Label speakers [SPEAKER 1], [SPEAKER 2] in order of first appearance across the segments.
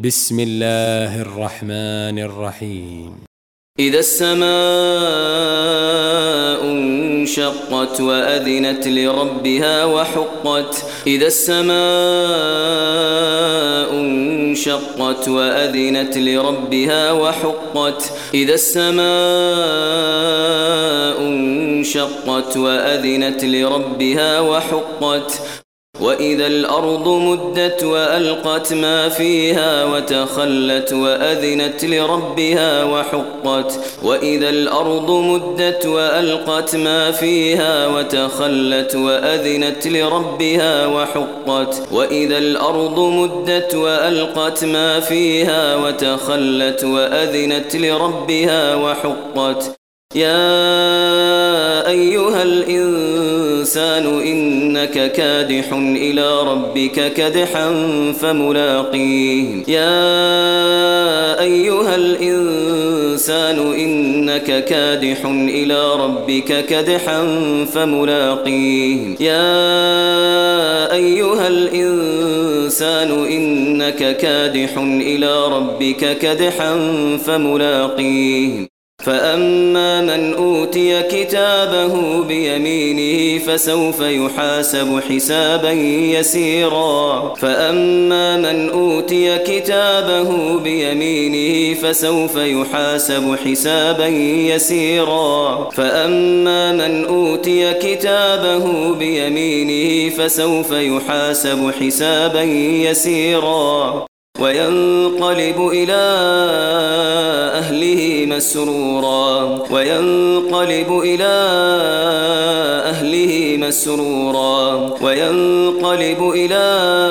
[SPEAKER 1] بسم الله الرحمن الرحيم.
[SPEAKER 2] إذا السماء انشقت وأذنت لربها وحقت. إذا السماء انشقت وأذنت لربها وحقت. إذا السماء انشقت وأذنت لربها وحقت. وإذا الأرض مدت وألقت ما فيها وتخلت وأذنت لربها وحقت. وإذا الأرض مدت وألقت ما فيها وتخلت وأذنت لربها وحقت. وإذا الأرض مدت وألقت ما فيها وتخلت وأذنت لربها وحقت. يا أيها الإنسان إنك كادح إلى ربك كدحا فملاقيه. يا أيها الإنسان إنك كادح إلى ربك كدحا فملاقيه. يا أيها الإنسان إنك كادح إلى ربك كدحا فملاقيه. فأما من أوتي كتابه بيمينه فسوف يحاسب حسابا يسيرا. فأما من أوتي كتابه بيمينه فسوف يحاسب حسابا يسيرا. فأما من أوتي كتابه بيمينه فسوف يحاسب حسابا يسيرا وينقلب إلى أهله مسرورا. وينقلب إلى أهله مسرورا. وينقلب إلى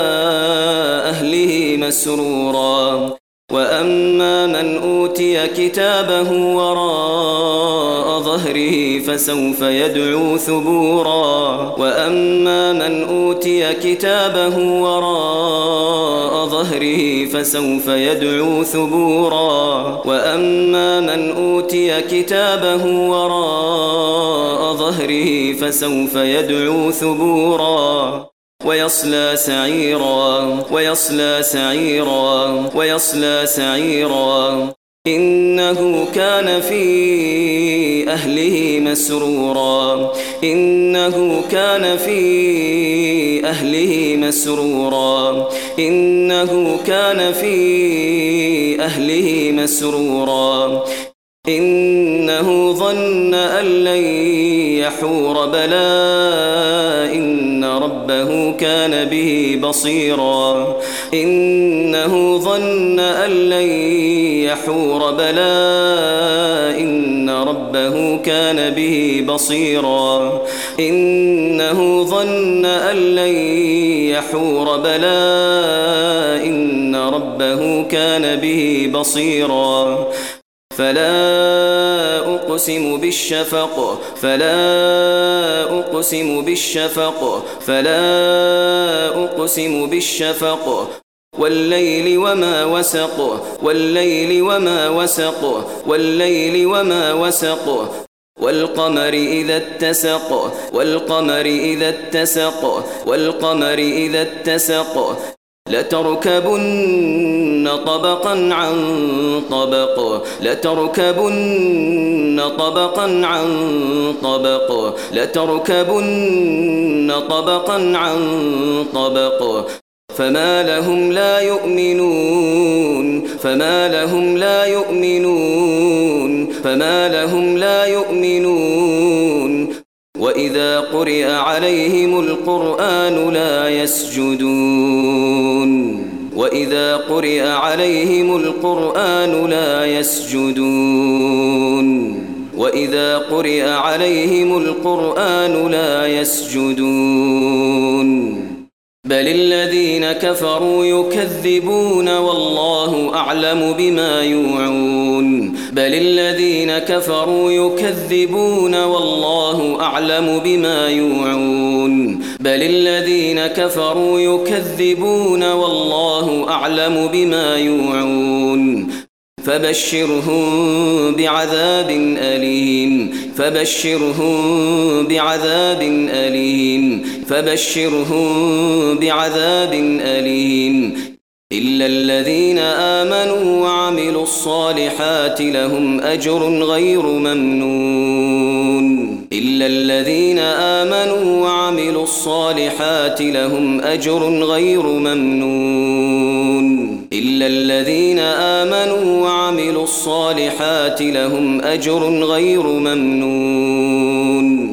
[SPEAKER 2] أهله مسرورا. وأما من أوتي كتابه وراء ظهره فسوف يدعو ثبورا. وأما من أوتي كتابه وراء ظهره فسوف يدعو ثبورا. وأما من أوتي كتابه وراء ظهره فسوف يدعو ثبورا ويصلى سعيرا. ويصلى سعيرا. ويصلى سعيرا. إنه كان في أهله مسرورا. إنه كان في أهله مسرورا. إنه كان في أهله مسرورا. إنه ظن أن لن يحور بلى إن ربه كان به بصيرا. إنه ظن أن لن يحور بلى إن ربه كان به بصيرا. إنه ظن أن لن يحور بلى إن ربه كان به بصيرا. فلا أقسم بالشفق. فلا أقسم بالشفق. فلا أقسم بالشفق والليل وما وسق. والليل وما وسق. والليل وما وسق والقمر إذا اتسق. والقمر إذا اتسق. والقمر إذا اتسق لتركبن طبقا عن طبق. لتركبن طبقا عن طبق. لتركبن طبقا عن طبق فما لهم لا يؤمنون. فما لهم لا يؤمنون. فما لهم لا يؤمنون وإذا قرئ عليهم القرآن لا يسجدون. وإذا قرئ عليهم القرآن لا يسجدون. وإذا قرئ عليهم القرآن لا يسجدون. بل الذين كفروا يكذبون والله أعلم بما يوعون. بل الذين كفروا يكذبون والله أعلم بما يوعون. بل الذين كفروا يكذبون والله أعلم بما يوعون. فبشرهم بعذاب أليم. فبشرهم بعذاب أليم. فبشرهم بعذاب أليم إلا الذين آمنوا وعملوا الصالحات لهم أجر غير ممنون إلا الذين آمنوا وعملوا الصالحات لهم أجر غير ممنون إلا الذين آمنوا وعملوا الصالحات لهم أجر غير ممنون